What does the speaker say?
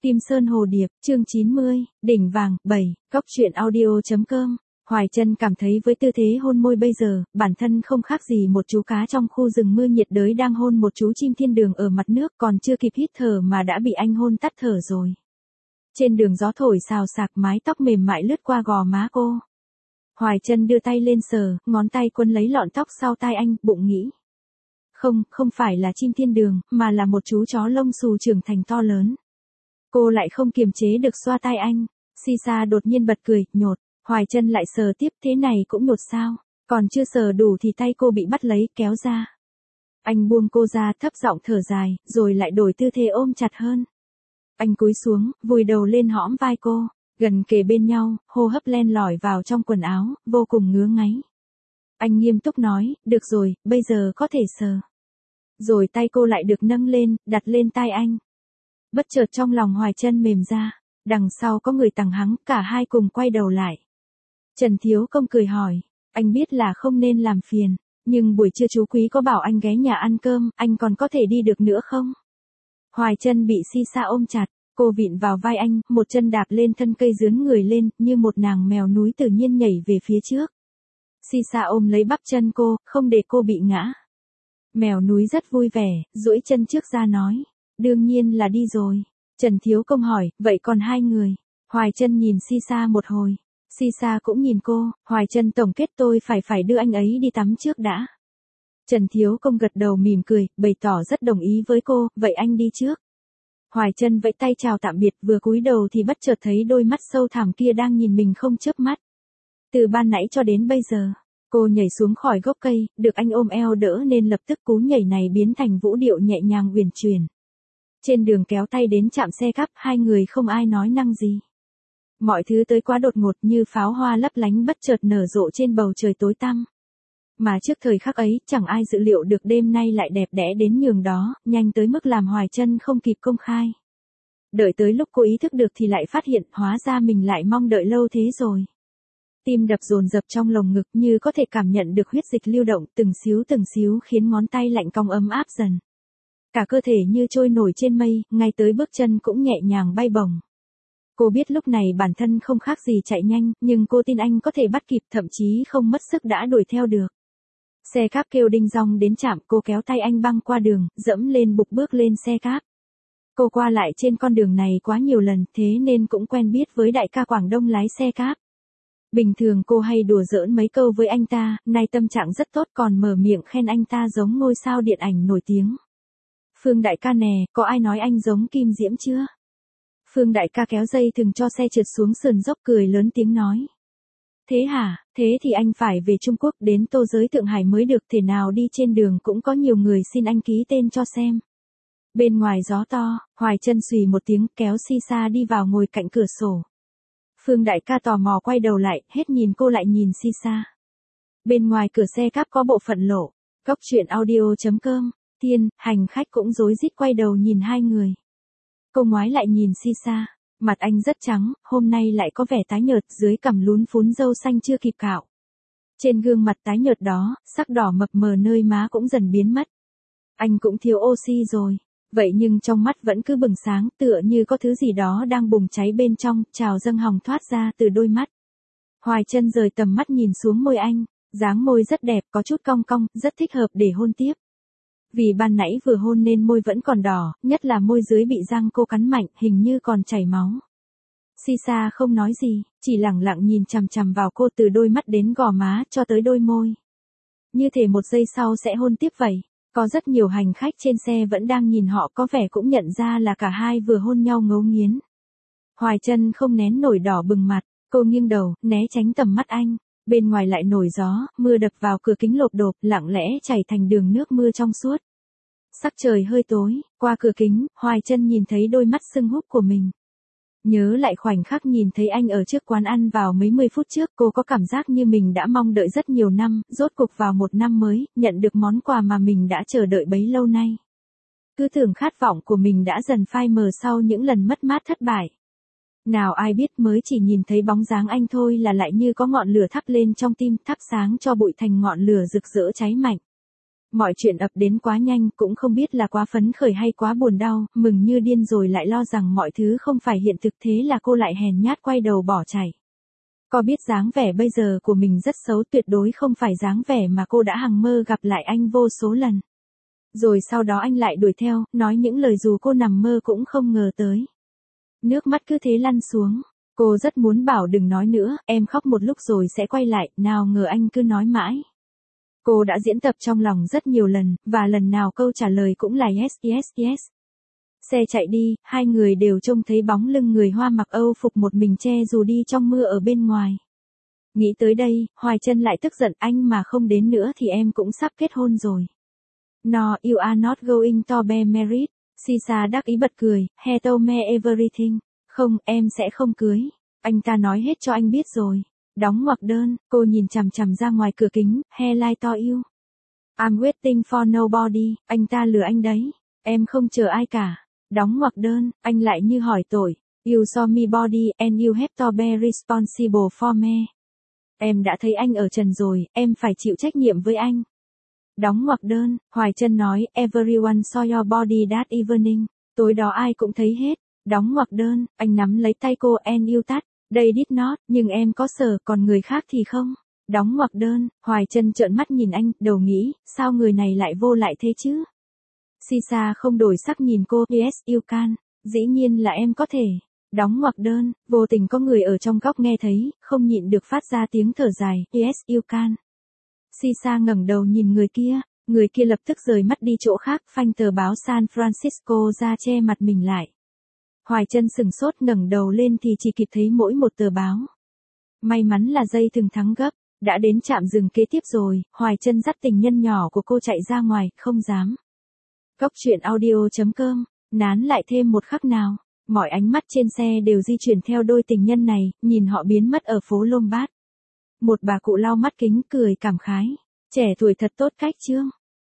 Kim Sơn Hồ Điệp, chương 90, đỉnh vàng, 7, góc truyện audio.com. Hoài Chân cảm thấy với tư thế hôn môi bây giờ, bản thân không khác gì một chú cá trong khu rừng mưa nhiệt đới đang hôn một chú chim thiên đường ở mặt nước, còn chưa kịp hít thở mà đã bị anh hôn tắt thở rồi. Trên đường gió thổi xào xạc, mái tóc mềm mại lướt qua gò má cô. Hoài Chân đưa tay lên sờ, ngón tay quấn lấy lọn tóc sau tai anh, bụng nghĩ. Không phải là chim thiên đường, mà là một chú chó lông xù trưởng thành to lớn. Cô lại không kiềm chế được xoa tai anh. Sisa đột nhiên bật cười, nhột. Hoài Chân lại sờ tiếp, thế này cũng nhột sao? Còn chưa sờ đủ thì tay cô bị bắt lấy, kéo ra. Anh buông cô ra, thấp giọng thở dài, rồi lại đổi tư thế ôm chặt hơn. Anh cúi xuống, vùi đầu lên hõm vai cô, gần kề bên nhau, hô hấp len lỏi vào trong quần áo, vô cùng ngứa ngáy. Anh nghiêm túc nói, được rồi, bây giờ có thể sờ. Rồi tay cô lại được nâng lên, đặt lên tai anh. Bất chợt trong lòng Hoài Chân mềm ra, đằng sau có người tằng hắng, cả hai cùng quay đầu lại. Trần Thiếu Công cười hỏi, anh biết là không nên làm phiền, nhưng buổi trưa chú Quý có bảo anh ghé nhà ăn cơm, anh còn có thể đi được nữa không? Hoài Chân bị Sisa ôm chặt, cô vịn vào vai anh, một chân đạp lên thân cây dướn người lên, như một nàng mèo núi tự nhiên nhảy về phía trước. Sisa ôm lấy bắp chân cô, không để cô bị ngã. Mèo núi rất vui vẻ, duỗi chân trước ra nói, đương nhiên là đi rồi. Trần Thiếu Công hỏi, vậy còn hai người? Hoài Chân nhìn Sisa một hồi. Sisa cũng nhìn cô, Hoài Chân tổng kết tôi phải đưa anh ấy đi tắm trước đã. Trần Thiếu Công gật đầu mỉm cười, bày tỏ rất đồng ý với cô, vậy anh đi trước. Hoài Chân vẫy tay chào tạm biệt, vừa cúi đầu thì bất chợt thấy đôi mắt sâu thẳm kia đang nhìn mình không chớp mắt. Từ ban nãy cho đến bây giờ, cô nhảy xuống khỏi gốc cây, được anh ôm eo đỡ nên lập tức cú nhảy này biến thành vũ điệu nhẹ nhàng uyển chuyển. Trên đường kéo tay đến trạm xe cắp, hai người không ai nói năng gì. Mọi thứ tới quá đột ngột như pháo hoa lấp lánh bất chợt nở rộ trên bầu trời tối tăm. Mà trước thời khắc ấy, chẳng ai dự liệu được đêm nay lại đẹp đẽ đến nhường đó, nhanh tới mức làm Hoài Chân không kịp công khai. Đợi tới lúc cô ý thức được thì lại phát hiện, hóa ra mình lại mong đợi lâu thế rồi. Tim đập dồn dập trong lồng ngực như có thể cảm nhận được huyết dịch lưu động từng xíu khiến ngón tay lạnh cong ấm áp dần. Cả cơ thể như trôi nổi trên mây, ngay tới bước chân cũng nhẹ nhàng bay bổng. Cô biết lúc này bản thân không khác gì chạy nhanh, nhưng cô tin anh có thể bắt kịp, thậm chí không mất sức đã đuổi theo được. Xe cáp kêu đinh dong đến trạm, cô kéo tay anh băng qua đường, dẫm lên bục bước lên xe cáp. Cô qua lại trên con đường này quá nhiều lần, thế nên cũng quen biết với đại ca Quảng Đông lái xe cáp. Bình thường cô hay đùa giỡn mấy câu với anh ta, nay tâm trạng rất tốt còn mở miệng khen anh ta giống ngôi sao điện ảnh nổi tiếng. Phương đại ca nè, có ai nói anh giống Kim Diễm chưa? Phương đại ca kéo dây thừng cho xe trượt xuống sườn dốc cười lớn tiếng nói. Thế hả, thế thì anh phải về Trung Quốc đến Tô Giới Thượng Hải mới được, thể nào đi trên đường cũng có nhiều người xin anh ký tên cho xem. Bên ngoài gió to, Hoài Chân xùy một tiếng kéo Sisa đi vào ngồi cạnh cửa sổ. Phương đại ca tò mò quay đầu lại, hết nhìn cô lại nhìn Sisa. Bên ngoài cửa xe cáp có bộ phận lộ, góc truyện audio.com, Thiên, hành khách cũng rối rít quay đầu nhìn hai người. Cô ngoái lại nhìn Sisa, mặt anh rất trắng, hôm nay lại có vẻ tái nhợt, dưới cằm lún phún râu xanh chưa kịp cạo. Trên gương mặt tái nhợt đó, sắc đỏ mập mờ nơi má cũng dần biến mất. Anh cũng thiếu oxy rồi, vậy nhưng trong mắt vẫn cứ bừng sáng, tựa như có thứ gì đó đang bùng cháy bên trong, trào dâng hồng thoát ra từ đôi mắt. Hoài Chân rời tầm mắt nhìn xuống môi anh, dáng môi rất đẹp, có chút cong cong, rất thích hợp để hôn tiếp. Vì ban nãy vừa hôn nên môi vẫn còn đỏ, nhất là môi dưới bị răng cô cắn mạnh, hình như còn chảy máu. Sisa không nói gì, chỉ lẳng lặng nhìn chằm chằm vào cô từ đôi mắt đến gò má cho tới đôi môi. Như thể một giây sau sẽ hôn tiếp vậy. Có rất nhiều hành khách trên xe vẫn đang nhìn họ, có vẻ cũng nhận ra là cả hai vừa hôn nhau ngấu nghiến. Hoài Chân không nén nổi đỏ bừng mặt, cô nghiêng đầu, né tránh tầm mắt anh. Bên ngoài lại nổi gió, mưa đập vào cửa kính lộp độp, lặng lẽ chảy thành đường nước mưa trong suốt. Sắc trời hơi tối, qua cửa kính, Hoài Chân nhìn thấy đôi mắt sưng húp của mình. Nhớ lại khoảnh khắc nhìn thấy anh ở trước quán ăn vào mấy 10 phút trước, cô có cảm giác như mình đã mong đợi rất nhiều năm, rốt cục vào một năm mới, nhận được món quà mà mình đã chờ đợi bấy lâu nay. Cứ tưởng khát vọng của mình đã dần phai mờ sau những lần mất mát thất bại. Nào ai biết mới chỉ nhìn thấy bóng dáng anh thôi là lại như có ngọn lửa thắp lên trong tim, thắp sáng cho bụi thành ngọn lửa rực rỡ cháy mạnh. Mọi chuyện ập đến quá nhanh, cũng không biết là quá phấn khởi hay quá buồn đau, mừng như điên rồi lại lo rằng mọi thứ không phải hiện thực, thế là cô lại hèn nhát quay đầu bỏ chạy. Có biết dáng vẻ bây giờ của mình rất xấu, tuyệt đối không phải dáng vẻ mà cô đã hằng mơ gặp lại anh vô số lần. Rồi sau đó anh lại đuổi theo, nói những lời dù cô nằm mơ cũng không ngờ tới. Nước mắt cứ thế lăn xuống. Cô rất muốn bảo đừng nói nữa, em khóc một lúc rồi sẽ quay lại, nào ngờ anh cứ nói mãi. Cô đã diễn tập trong lòng rất nhiều lần, và lần nào câu trả lời cũng là yes yes yes. Xe chạy đi, hai người đều trông thấy bóng lưng người Hoa mặc Âu phục một mình che dù đi trong mưa ở bên ngoài. Nghĩ tới đây, Hoài Trân lại tức giận, anh mà không đến nữa thì em cũng sắp kết hôn rồi. No, you are not going to be married. Sisa đắc ý bật cười, he told me everything. Không, em sẽ không cưới. Anh ta nói hết cho anh biết rồi. Đóng ngoặc đơn, cô nhìn chằm chằm ra ngoài cửa kính, he like to you. I'm waiting for nobody, anh ta lừa anh đấy. Em không chờ ai cả. Đóng ngoặc đơn, anh lại như hỏi tội. You saw me body and you have to be responsible for me. Em đã thấy anh ở trần rồi, em phải chịu trách nhiệm với anh. Đóng ngoặc đơn, Hoài Trân nói, everyone saw your body that evening. Tối đó ai cũng thấy hết. Đóng ngoặc đơn, anh nắm lấy tay cô and you touch. They did not, nhưng em có sờ, còn người khác thì không. Đóng ngoặc đơn, Hoài Trân trợn mắt nhìn anh, đầu nghĩ, sao người này lại vô lại thế chứ? Sisa không đổi sắc nhìn cô, yes you can, dĩ nhiên là em có thể. Đóng ngoặc đơn, vô tình có người ở trong góc nghe thấy, không nhịn được phát ra tiếng thở dài, yes you can. Sisa ngẩng đầu nhìn người kia lập tức rời mắt đi chỗ khác, phanh tờ báo San Francisco ra che mặt mình lại. Hoài Trân sừng sốt ngẩng đầu lên thì chỉ kịp thấy mỗi một tờ báo. May mắn là dây thừng thắng gấp, đã đến trạm dừng kế tiếp rồi, Hoài Trân dắt tình nhân nhỏ của cô chạy ra ngoài, không dám. Cốc truyện audio.com, nán lại thêm một khắc nào, mọi ánh mắt trên xe đều di chuyển theo đôi tình nhân này, nhìn họ biến mất ở phố Lombard. Một bà cụ lau mắt kính cười cảm khái, trẻ tuổi thật tốt cách chương.